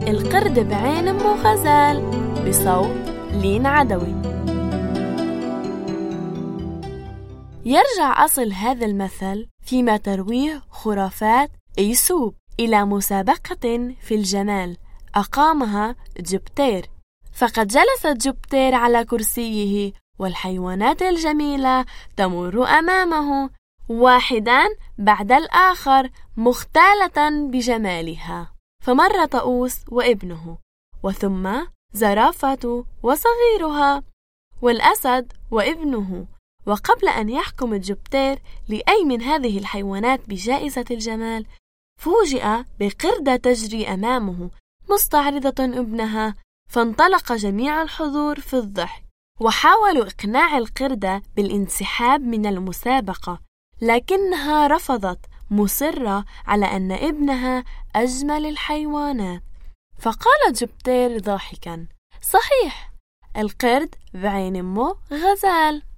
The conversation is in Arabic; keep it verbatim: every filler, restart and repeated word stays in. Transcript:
القرد بعين أمه غزال بصوت لين عدوي. يرجع أصل هذا المثل فيما ترويه خرافات أيسوب إلى مسابقة في الجمال أقامها جوبيتر، فقد جلست جوبيتر على كرسيه والحيوانات الجميلة تمر أمامه واحداً بعد الآخر مختالة بجمالها، فمر طاووس وابنه، وثم زرافة وصغيرها، والأسد وابنه. وقبل أن يحكم جوبيتر لأي من هذه الحيوانات بجائزة الجمال، فوجئ بقردة تجري أمامه مستعرضة ابنها، فانطلق جميع الحضور في الضحك، وحاولوا إقناع القردة بالانسحاب من المسابقة، لكنها رفضت، مصرة على أن ابنها أجمل الحيوانات. فقال جوبيتر ضاحكا: صحيح، القرد بعين أمه غزال.